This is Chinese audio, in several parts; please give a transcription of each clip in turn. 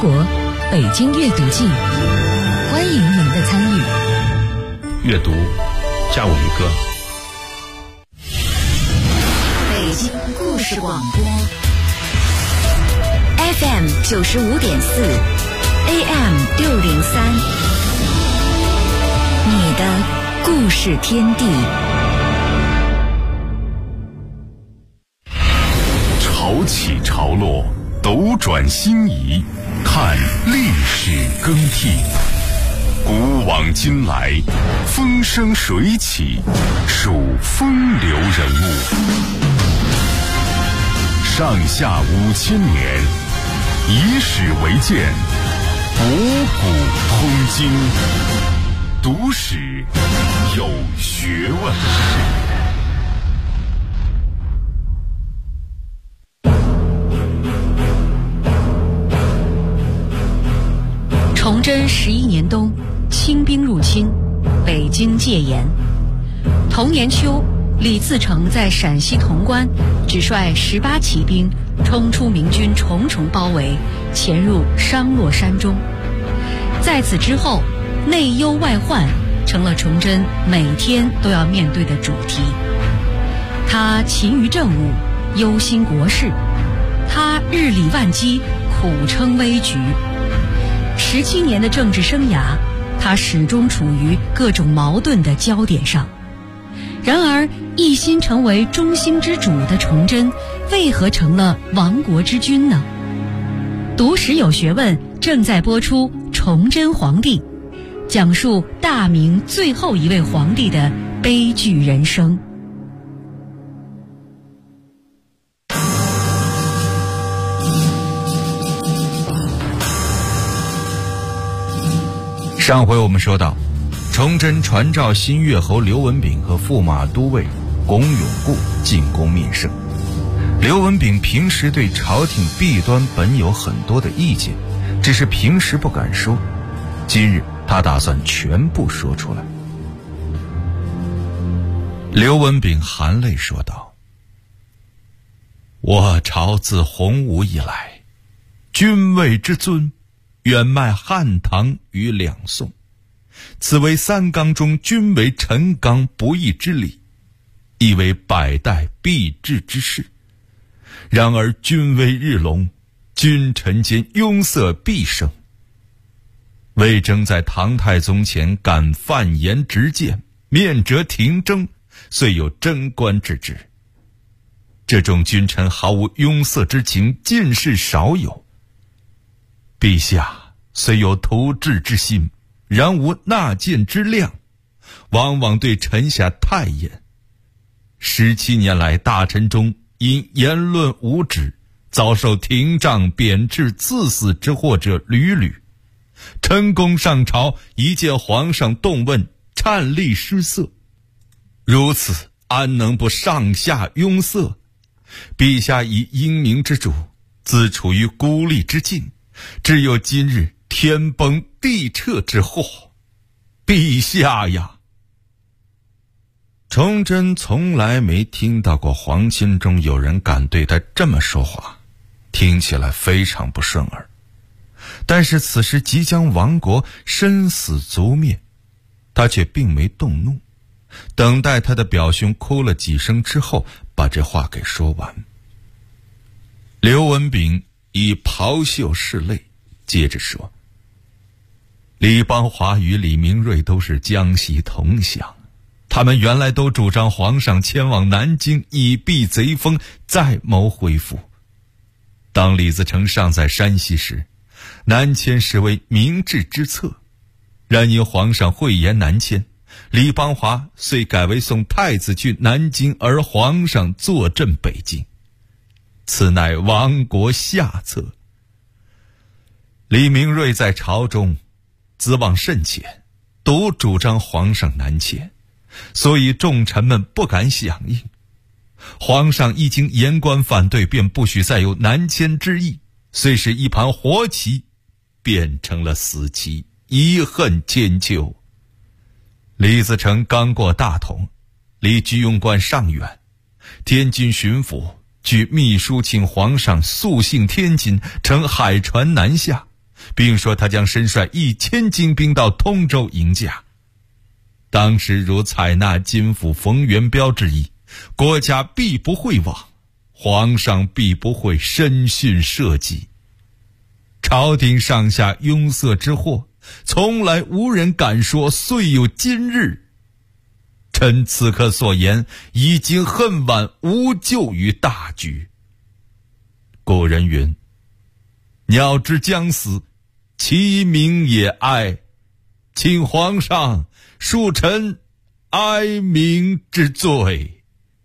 国北京阅读季，欢迎您的参与。 阅读，加我一个。 北京故事广播 FM 95.4 AM 603，你的故事天地。 潮起潮落，斗转星移，看历史更替。古往今来，风生水起，数风流人物。上下5000年，以史为鉴，博古通今，读史有学问。 崇祯11年冬，清兵入侵，北京戒严。同年秋，李自成在陕西潼关只率18骑兵冲出明军重重包围，潜入商洛山中。在此之后，内忧外患成了崇祯每天都要面对的主题。他勤于政务，忧心国事，他日理万机，苦撑危局。17年的政治生涯，他始终处于各种矛盾的焦点上。然而，一心成为中兴之主的崇祯，为何成了亡国之君呢？读史有学问正在播出《崇祯皇帝》，讲述大明最后一位皇帝的悲剧人生。 上回我们说到，崇祯传召新越侯刘文炳和驸马都尉龚永固进宫面圣。刘文炳平时对朝廷弊端本有很多的意见，只是平时不敢说，今日他打算全部说出来。刘文炳含泪说道：我朝自洪武以来，君位之尊远迈汉唐与两宋，此为三纲中均为陈纲不易之理，亦为百代必至之事。然而君威日隆，君臣间拥塞必生。魏征在唐太宗前敢犯言直谏，面折廷争，遂有贞观之治。这种君臣毫无拥塞之情，近世少有。陛下虽有图治之心，然无纳谏之量，往往对臣下太严。17年来，大臣中因言论无止，遭受廷杖、贬斥、赐死之祸者屡屡。臣公上朝，一见皇上动问，颤栗失色。如此，安能不上下拥塞？陛下以英明之主，自处于孤立之境，只有今日天崩地彻之祸。陛下呀！崇祯从来没听到过皇亲中有人敢对他这么说话，听起来非常不顺耳。但是此时即将亡国，生死足面，他却并没动怒，等待他的表兄哭了几声之后，把这话给说完。刘文炳以袍袖拭泪，接着说：李邦华与李明瑞都是江西同乡，他们原来都主张皇上迁往南京，以避贼锋，再谋恢复。当李自成尚在山西时，南迁实为明智之策，然因皇上讳言南迁，李邦华遂改为送太子去南京，而皇上坐镇北京，此乃亡国下策。李明瑞在朝中资望甚浅，独主张皇上南迁，所以众臣们不敢响应。皇上一经言官反对，便不许再有南迁之意，虽是一盘活棋，变成了死棋，遗恨千秋。李自成刚过大同，离居庸关尚远，天津巡抚举秘书请皇上速幸天津，乘海船南下， 并说他将身率1000精兵到通州迎驾。当时如采纳金府冯元彪之意，国家必不会亡，皇上必不会深训社稷。朝廷上下拥塞之祸，从来无人敢说遂有今日。臣此刻所言，已经恨晚无救于大局。古人云：鸟之将死，其鸣也哀。请皇上恕臣哀鸣之罪。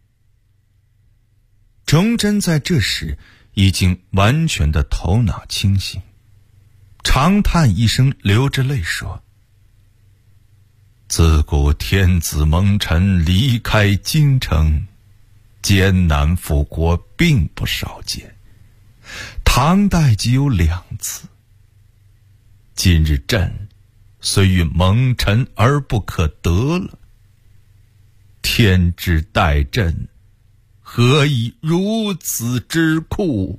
崇祯在这时已经完全的头脑清醒，长叹一声，流着泪说：自古天子蒙尘离开京城，艰难复国并不少见，唐代即有2次。今日朕虽欲蒙尘而不可得了，天之待朕，何以如此之酷？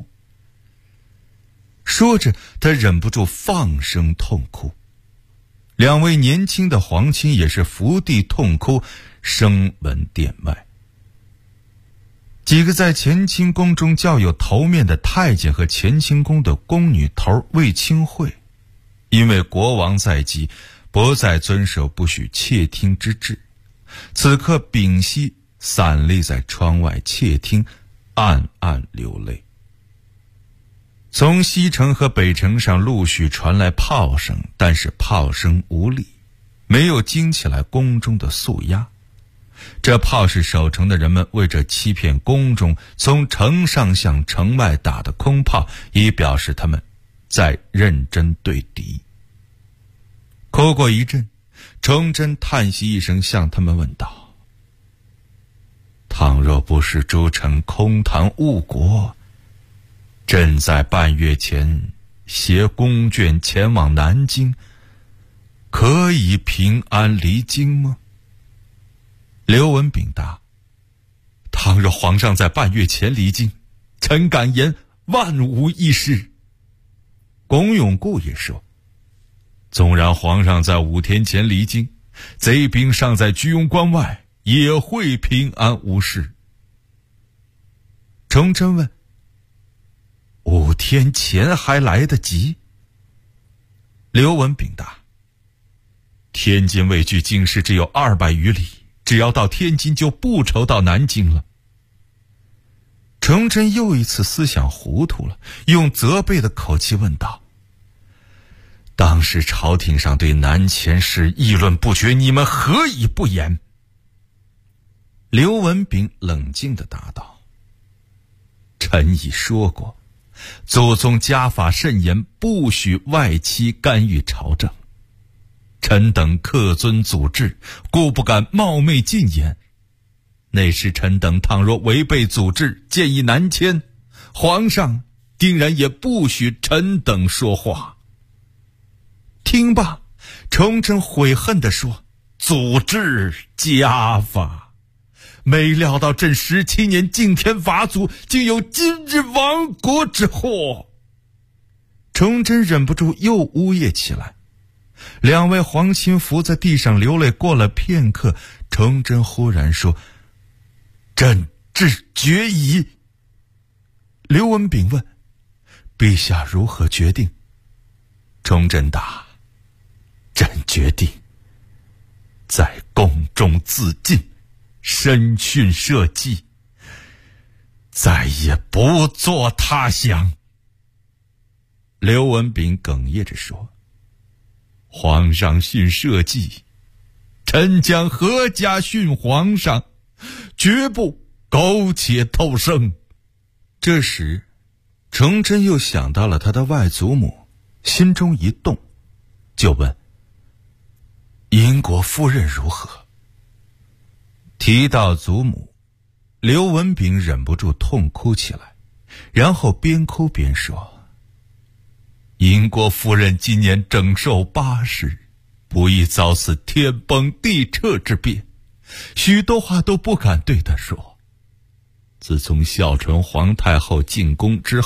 说着，他忍不住放声痛哭。2位年轻的皇亲也是伏地痛哭，声闻殿外。几个在乾清宫中较有头面的太监和乾清宫的宫女头魏清惠，因为国王在即，不再遵守不许窃听之制，此刻屏息散立在窗外窃听，暗暗流泪。从西城和北城上陆续传来炮声，但是炮声无力，没有惊起来宫中的肃压。这炮是守城的人们为着欺骗宫中从城上向城外打的空炮，以表示他们在认真对敌。哭过一阵，崇祯叹息一声，向他们问道：倘若不是诸臣空谈误国，朕在半月前携宫眷前往南京，可以平安离京吗？刘文炳答：倘若皇上在半月前离京，臣敢言万无一失。龚永固也说：纵然皇上在5天前离京，贼兵尚在居庸关外，也会平安无事。崇祯问：5天前还来得及？刘文炳答：天津未距京师只有200余里，只要到天津就不愁到南京了。崇祯又一次思想糊涂了，用责备的口气问道：当时朝廷上对南前事议论不绝，你们何以不言？刘文炳冷静地答道：臣已说过，祖宗家法甚严，不许外戚干预朝政。臣等恪遵祖制，故不敢冒昧进言。那时臣等倘若违背祖制，建议南迁，皇上定然也不许臣等说话。听罢，崇祯悔恨地说：祖制家法，没料到朕17年敬天法祖，竟有今日亡国之祸。崇祯忍不住又呜咽起来。2位皇亲伏在地上流泪，过了片刻，崇祯忽然说：朕至决矣。刘文炳问：陛下如何决定？崇祯答：朕决定在宫中自尽，深训社稷，再也不做他想。刘文炳哽咽着说：皇上训社稷，臣将何家训皇上，绝不苟且偷生。这时崇祯又想到了他的外祖母，心中一动，就问：英国夫人如何？提到祖母，刘文炳忍不住痛哭起来，然后边哭边说：英国夫人今年整寿80，不易遭此天崩地彻之变，许多话都不敢对她说。自从孝纯皇太后进宫之后，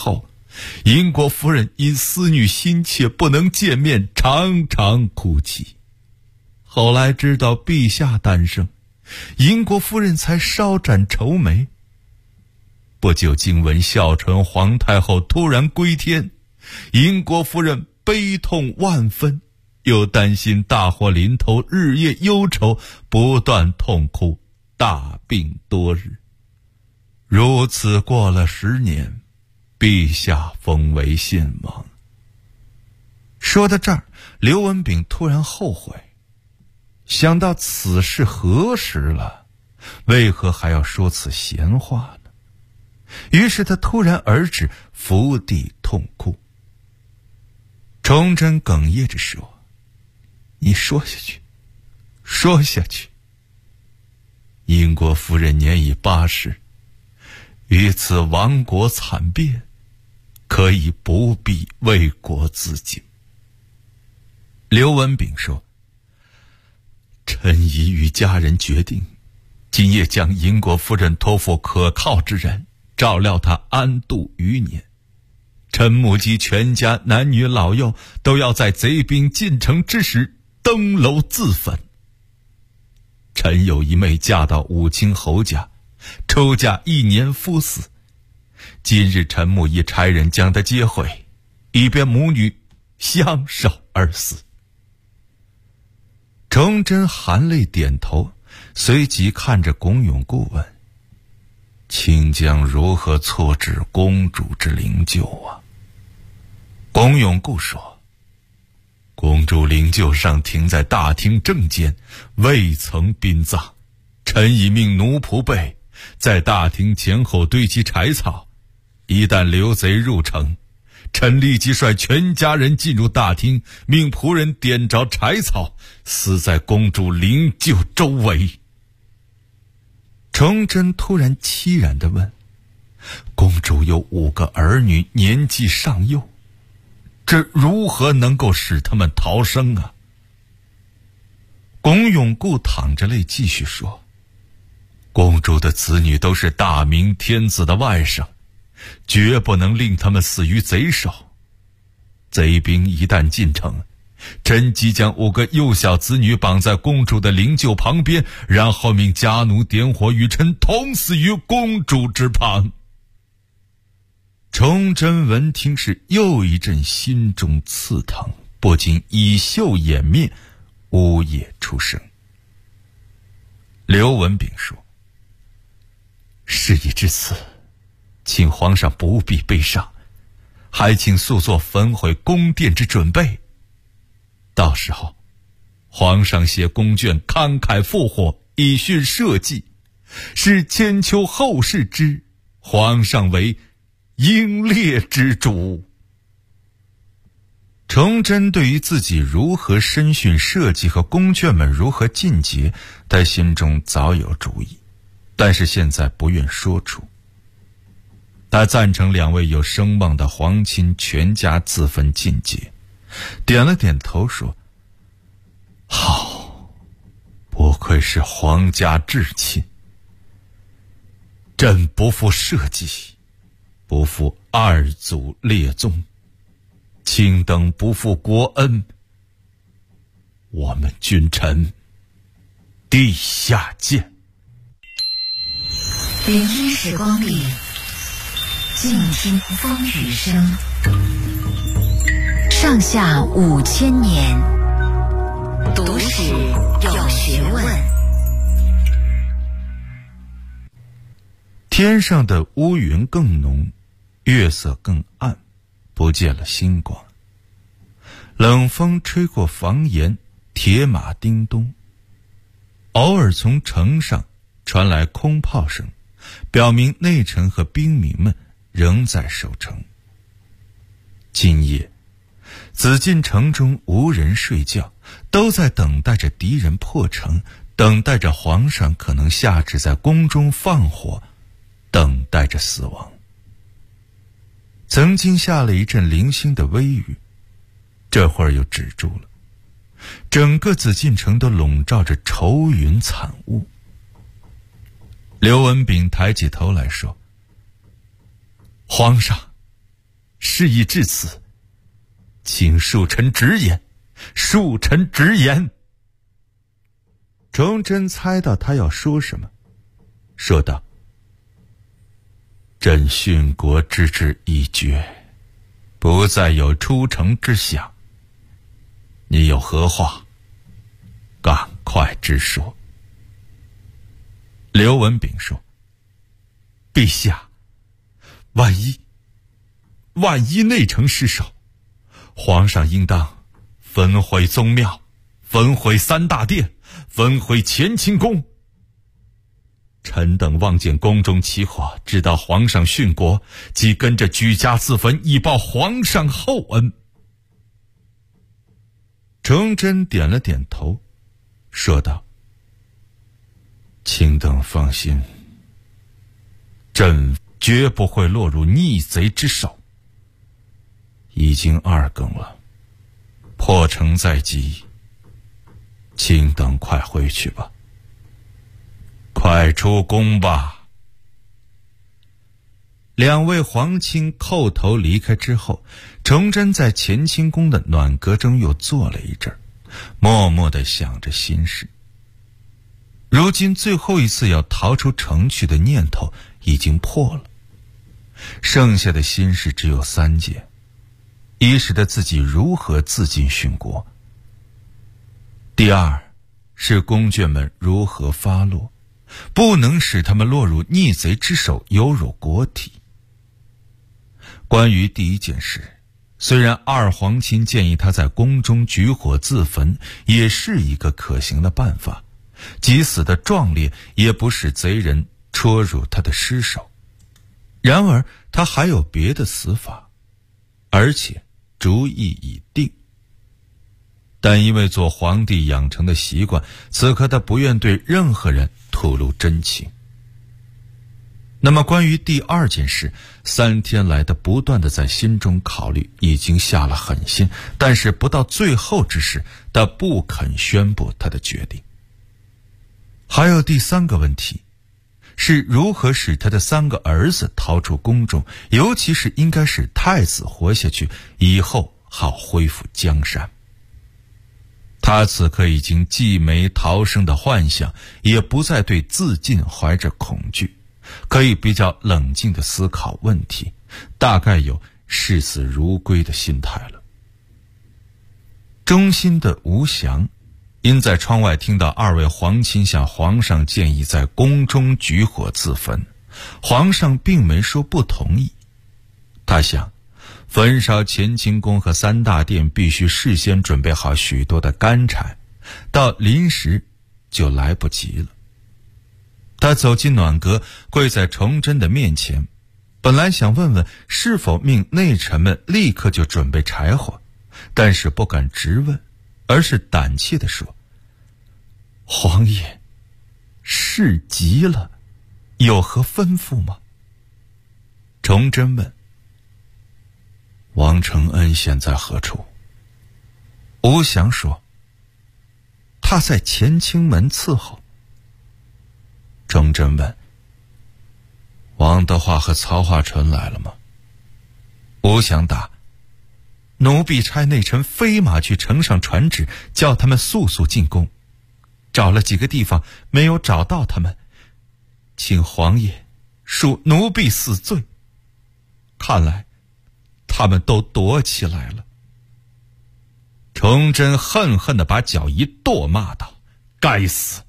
英国夫人因思女心切不能见面，常常哭泣。后来知道陛下诞生，英国夫人才稍展愁眉。不久惊闻孝纯皇太后突然归天，英国夫人悲痛万分，又担心大祸临头，日夜忧愁，不断痛哭，大病多日。如此过了10年，陛下封为信王。说到这儿，刘文炳突然后悔，想到此事何时了，为何还要说此闲话呢？于是他突然而止，伏地痛哭。崇祯哽咽着说：“你说下去，说下去。英国夫人年已80，于此亡国惨变，可以不必为国自尽。”刘文炳说：“臣已与家人决定，今夜将英国夫人托付可靠之人，照料她安度余年。臣母及全家男女老幼都要在贼兵进城之时登楼自焚。臣有一妹嫁到武清侯家，出嫁1年夫死，今日臣母已差人将她接回，以便母女相守而死。”崇祯含泪点头，随即看着龚永固问：“卿将如何错置公主之灵柩啊？”龚永固说：“公主灵柩上停在大厅正间，未曾殡葬。臣已命奴仆辈在大厅前后堆积柴草，一旦刘贼入城，臣立即率全家人进入大厅，命仆人点着柴草，死在公主灵柩周围。”崇祯突然凄然地问：“公主有5个儿女，年纪尚幼，这如何能够使他们逃生啊？”龚永固淌着泪继续说：“公主的子女都是大明天子的外甥，绝不能令他们死于贼手。贼兵一旦进城，臣即将5个幼小子女绑在公主的灵柩旁边，然后命家奴点火，与臣同死于公主之旁。”崇祯闻听是又一阵心中刺疼，不禁以袖掩面，呜咽出声。刘文炳说：“事已至此，请皇上不必悲伤，还请速做焚毁宫殿之准备。到时候，皇上携宫眷慷慨赴火，以殉社稷，是千秋后世之皇上为英烈之主。”崇祯对于自己如何身殉社稷和宫眷们如何尽节，他心中早有主意，但是现在不愿说出。他赞成2位有声望的皇亲全家自焚尽节，点了点头说：“好，不愧是皇家至亲。朕不负社稷，不负2祖列宗，卿等不负国恩，我们君臣地下见。” 聆听时光里，静听风雨声。上下5000年，读史有学问。 天上的乌云更浓，月色更暗，不见了星光。冷风吹过房檐，铁马叮咚。偶尔从城上传来空炮声，表明内城和兵民们仍在守城。今夜紫禁城中无人睡觉，都在等待着敌人破城，等待着皇上可能下旨在宫中放火，等待着死亡。曾经下了一阵零星的微雨，这会儿又止住了，整个紫禁城都笼罩着愁云惨雾。刘文炳抬起头来说：“皇上， 事已至此，请恕臣直言，恕臣直言。崇祯猜到他要说什么，说道：朕殉国之志已决，不再有出城之想。你有何话，赶快直说。刘文炳说：陛下，万一内城失守，皇上应当焚毁宗庙，焚毁三大殿，焚毁乾清宫。臣等望见宫中起火，知道皇上殉国，即跟着举家自焚，以报皇上厚恩。崇祯点了点头，说道：卿等放心，朕绝不会落入逆贼之手。已经2更了，破城在即，卿等快回去吧，快出宫吧。2位皇亲叩头离开之后，崇祯在乾清宫的暖阁中又坐了一阵，默默地想着心事。如今最后一次要逃出城去的念头已经破了，剩下的心事只有3件：一是他自己如何自尽殉国；第二是宫眷们如何发落，不能使他们落入逆贼之手，有辱国体。关于第一件事，虽然2皇亲建议他在宫中举火自焚，也是一个可行的办法，即死的壮烈，也不使贼人戳入他的尸首。然而他还有别的死法，而且主意已定。但因为做皇帝养成的习惯，此刻他不愿对任何人吐露真情。那么关于第2件事，3天来的不断的在心中考虑，已经下了狠心，但是不到最后之时，他不肯宣布他的决定。还有第3个问题，是如何使他的3个儿子逃出宫中，尤其是应该使太子活下去，以后好恢复江山。他此刻已经既没逃生的幻想，也不再对自尽怀着恐惧，可以比较冷静地思考问题，大概有视死如归的心态了。忠心的吴祥因在窗外听到2位皇亲向皇上建议在宫中举火自焚，皇上并没说不同意。他想，焚烧乾清宫和3大殿必须事先准备好许多的干柴，到临时就来不及了。他走进暖阁，跪在崇祯的面前，本来想问问是否命内臣们立刻就准备柴火，但是不敢直问，而是胆怯地说：皇爷，事急了，有何吩咐吗？崇祯问：王承恩现在何处？吴祥说：他在乾清门伺候。崇祯问：王德化和曹化淳来了吗？吴祥答：奴婢差内臣飞马去呈上传旨，叫他们速速进宫，找了几个地方没有找到他们，请皇爷恕奴婢死罪。看来他们都躲起来了。崇祯恨恨地把脚一跺，骂道：该死！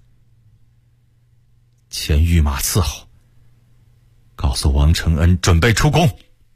遣御马伺候，告诉王承恩准备出宫。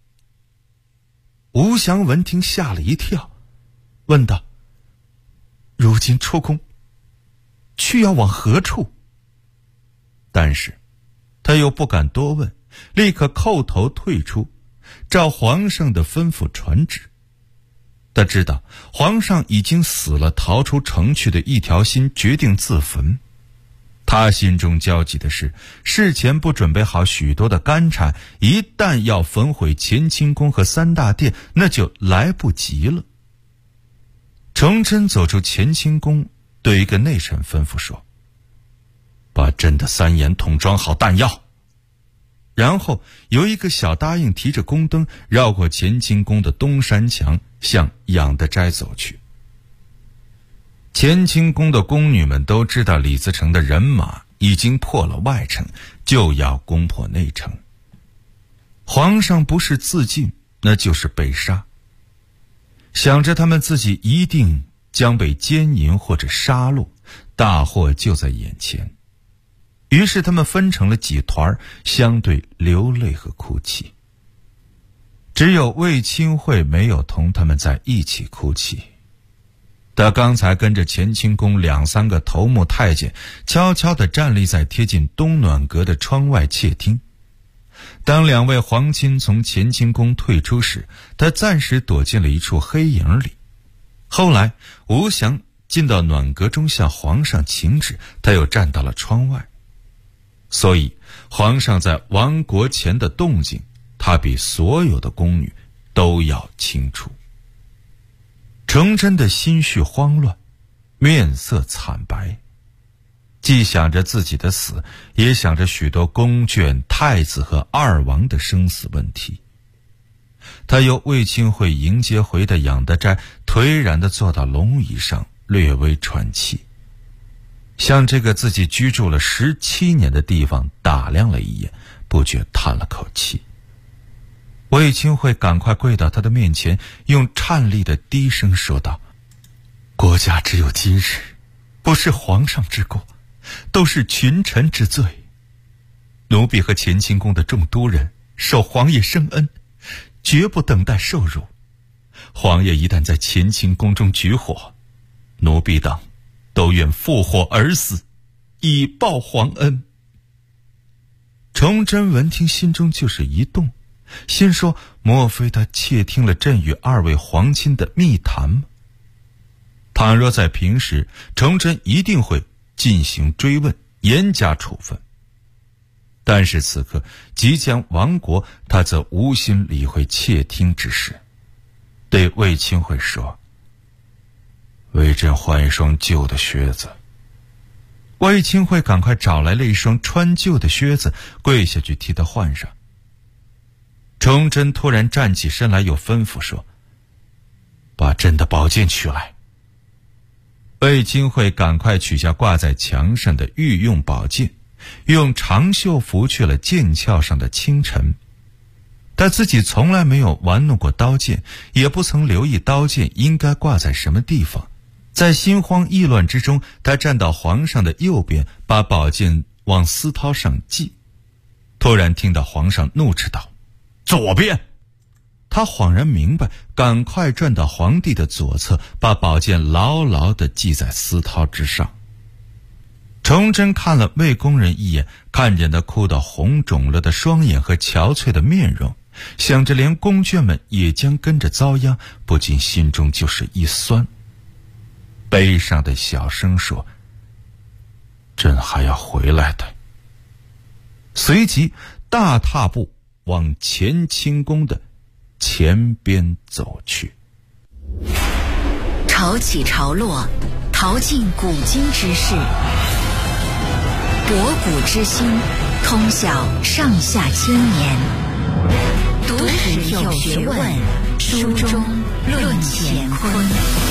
吴祥闻听吓了一跳，问道：如今出宫去要往何处？但是他又不敢多问，立刻叩头退出，照皇上的吩咐传旨。他知道皇上已经死了逃出城去的一条心，决定自焚。他心中焦急的是，事前不准备好许多的干柴，一旦要焚毁乾清宫和3大殿，那就来不及了。崇祯走出乾清宫，对一个内臣吩咐说：把朕的3眼桶装好弹药。 然后有一个小答应提着宫灯绕过乾清宫的东山墙向养德斋走去。乾清宫的宫女们都知道李自成的人马已经破了外城，就要攻破内城。皇上不是自尽，那就是被杀。想着他们自己一定将被奸淫或者杀戮，大祸就在眼前，于是他们分成了几团，相对流泪和哭泣。只有卫青会没有同他们在一起哭泣。他刚才跟着乾清宫2、3个头目太监悄悄地站立在贴近东暖阁的窗外窃听。当2位皇亲从乾清宫退出时，他暂时躲进了一处黑影里。后来吴祥进到暖阁中向皇上请旨，他又站到了窗外。所以皇上在亡国前的动静，他比所有的宫女都要清楚。崇祯的心绪慌乱，面色惨白，既想着自己的死，也想着许多宫眷、太子和2王的生死问题。他由卫青会迎接回的养德斋颓然地坐到龙椅上，略微喘气，向这个自己居住了17年的地方打量了一眼，不觉叹了口气。卫青会赶快跪到他的面前，用颤栗的低声说道：国家只有今日，不是皇上之过，都是群臣之罪。奴婢和乾清宫的众都人受皇爷生恩，绝不等待受辱。皇爷一旦在乾清宫中举火，奴婢等都愿负火而死，以报皇恩。崇祯闻听，心中就是一动，心说莫非他窃听了朕与2位皇亲的密谈吗？倘若在平时，崇祯一定会进行追问，严加处分。但是此刻即将亡国，他则无心理会窃听之事，对卫青会说：为朕换一双旧的靴子。卫青会赶快找来了一双穿旧的靴子，跪下去替他换上。崇祯突然站起身来，又吩咐说：把朕的宝剑取来。卫青会赶快取下挂在墙上的御用宝剑，用长袖拂去了剑鞘上的轻尘。他自己从来没有玩弄过刀剑，也不曾留意刀剑应该挂在什么地方。在心慌意乱之中，他站到皇上的右边，把宝剑往丝绦上系。突然听到皇上怒斥道：左边！他恍然明白，赶快转到皇帝的左侧，把宝剑牢牢地系在丝绦之上。崇祯看了卫宫人一眼，看见他哭得红肿了的双眼和憔悴的面容，想着连宫眷们也将跟着遭殃，不禁心中就是一酸，悲伤的小声说：朕还要回来的。随即大踏步往乾清宫的前边走去。 潮起潮落，淘尽古今之事，博古之心，通晓上下千年。读史有学问，书中论乾坤。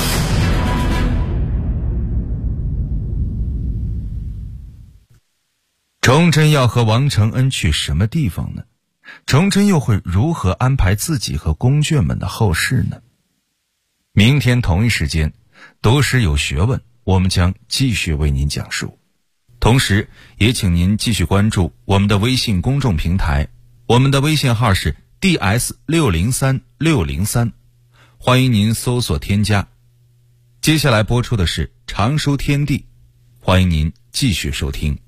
崇祯要和王承恩去什么地方呢？崇祯又会如何安排自己和宫眷们的后事呢？明天同一时间，读史有学问，我们将继续为您讲述。同时也请您继续关注我们的微信公众平台，我们的微信号是 DS603603，欢迎您搜索添加。接下来播出的是常书天地，欢迎您继续收听。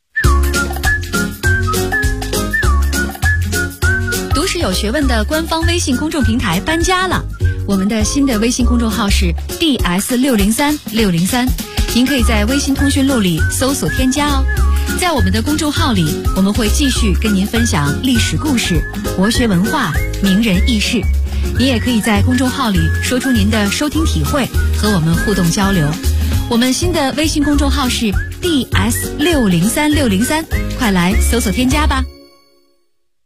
读史有学问的官方微信公众平台搬家了，我们的新的微信公众号是 DS603603，您可以在微信通讯录里搜索添加哦。在我们的公众号里，我们会继续跟您分享历史故事、国学文化、名人轶事。您也可以在公众号里说出您的收听体会，和我们互动交流。我们新的微信公众号是 DS603603，快来搜索添加吧。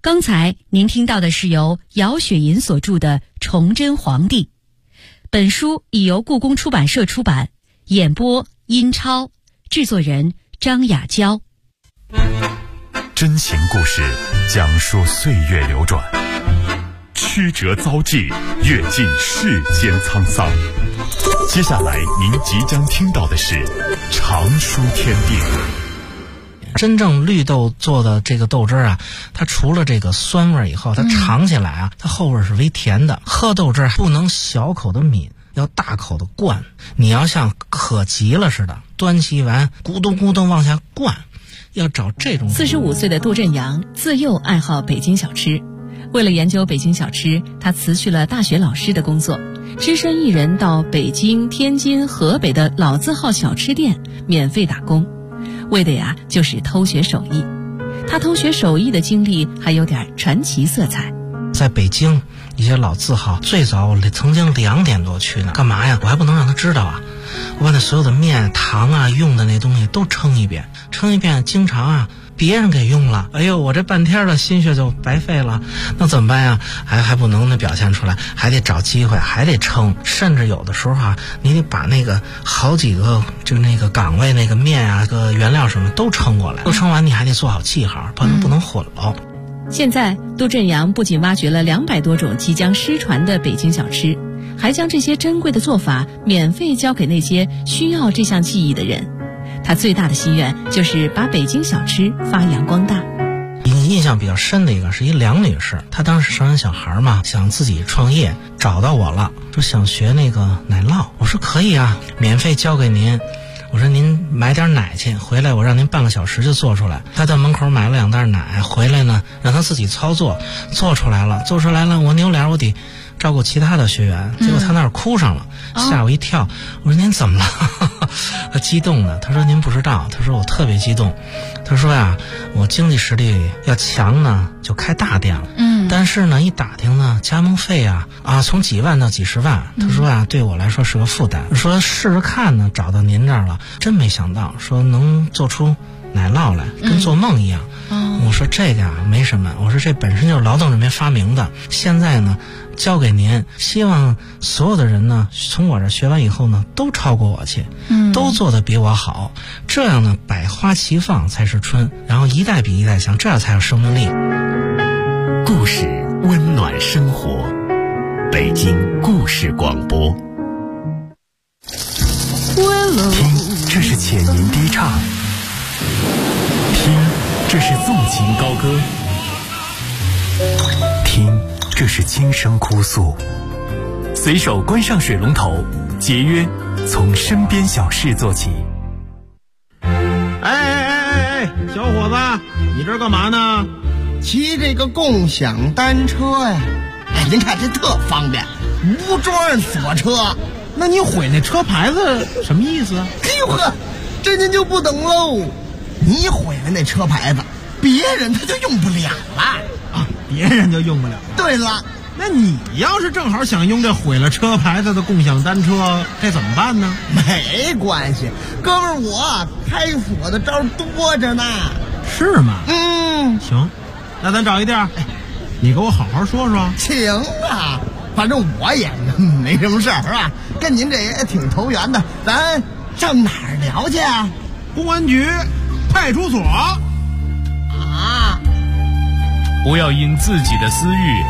刚才您听到的是由姚雪银所著的《崇祯皇帝》，本书已由故宫出版社出版，演播殷超，制作人张雅娇。 真情故事讲述岁月流转，曲折遭际，阅尽世间沧桑。接下来您即将听到的是常书天地。 真正绿豆做的这个豆汁啊，它除了这个酸味以后，它尝起来啊，它后味是微甜的。喝豆汁不能小口的抿，要大口的灌。你要像渴急了似的，端起碗咕咚咕咚往下灌，要找这种。 45岁的杜振阳自幼爱好北京小吃，为了研究北京小吃，他辞去了大学老师的工作，只身一人到北京、天津、河北的老字号小吃店免费打工。为的呀，就是偷学手艺。他偷学手艺的经历还有点传奇色彩。 在北京一些老字号，最早我曾经2点多去呢，干嘛呀？我还不能让他知道啊！我把那所有的面、糖啊、用的那东西都称一遍，经常啊别人给用了，哎呦，我这半天的心血就白费了，那怎么办呀？还不能那表现出来，还得找机会，还得称，甚至有的时候啊，你得把那个好几个就那个岗位那个面啊、个原料什么都称过来，都称完你还得做好记号，不能混了。 现在杜振阳不仅挖掘了200多种即将失传的北京小吃，还将这些珍贵的做法免费教给那些需要这项技艺的人。他最大的心愿就是把北京小吃发扬光大。 印象比较深的一个是一梁女士，她当时生完小孩嘛，想自己创业，找到我了，说想学那个奶酪。我说可以啊，免费教给您。我说您买点奶去，回来我让您半个小时就做出来。他在门口买了2袋奶，回来呢让他自己操作，做出来了，我扭脸我得照顾其他的学员，结果他那儿哭上了，吓我一跳。我说您怎么了？他激动的，他说您不知道，他说我特别激动，他说呀，我经济实力要强呢就开大店了，但是呢一打听呢加盟费啊从几万到几十万，他说啊对我来说是个负担，说试试看呢，找到您这儿了，真没想到说能做出奶酪来，跟做梦一样。我说这个没什么，我说这本身就是劳动人民发明的，现在呢交给您，希望所有的人呢从我这学完以后呢都超过我去，都做得比我好，这样呢百花齐放才是春，然后一代比一代强，这样才有生命力。 故事温暖生活，北京故事广播。听，这是浅吟低唱；听，这是纵情高歌；听，这是轻声哭诉。随手关上水龙头，节约从身边小事做起。 哎，小伙子，你这干嘛呢？ 骑这个共享单车呀。您看这特方便，无桩锁车。 那你毁那车牌子什么意思啊？ 哎呦呵，这您就不懂喽。你毁了那车牌子，别人他就用不了了啊，别人就用不了了。 对了， 那你要是正好想用这毁了车牌子的共享单车，这怎么办呢？ 没关系，哥们儿，我开锁的招多着呢。 是吗？行，那咱找一地儿，你给我好好说说。 行啊，反正我也没什么事儿，是吧？跟您这也挺投缘的，咱上哪儿聊去啊？ 公安局、派出所。 不要因自己的私欲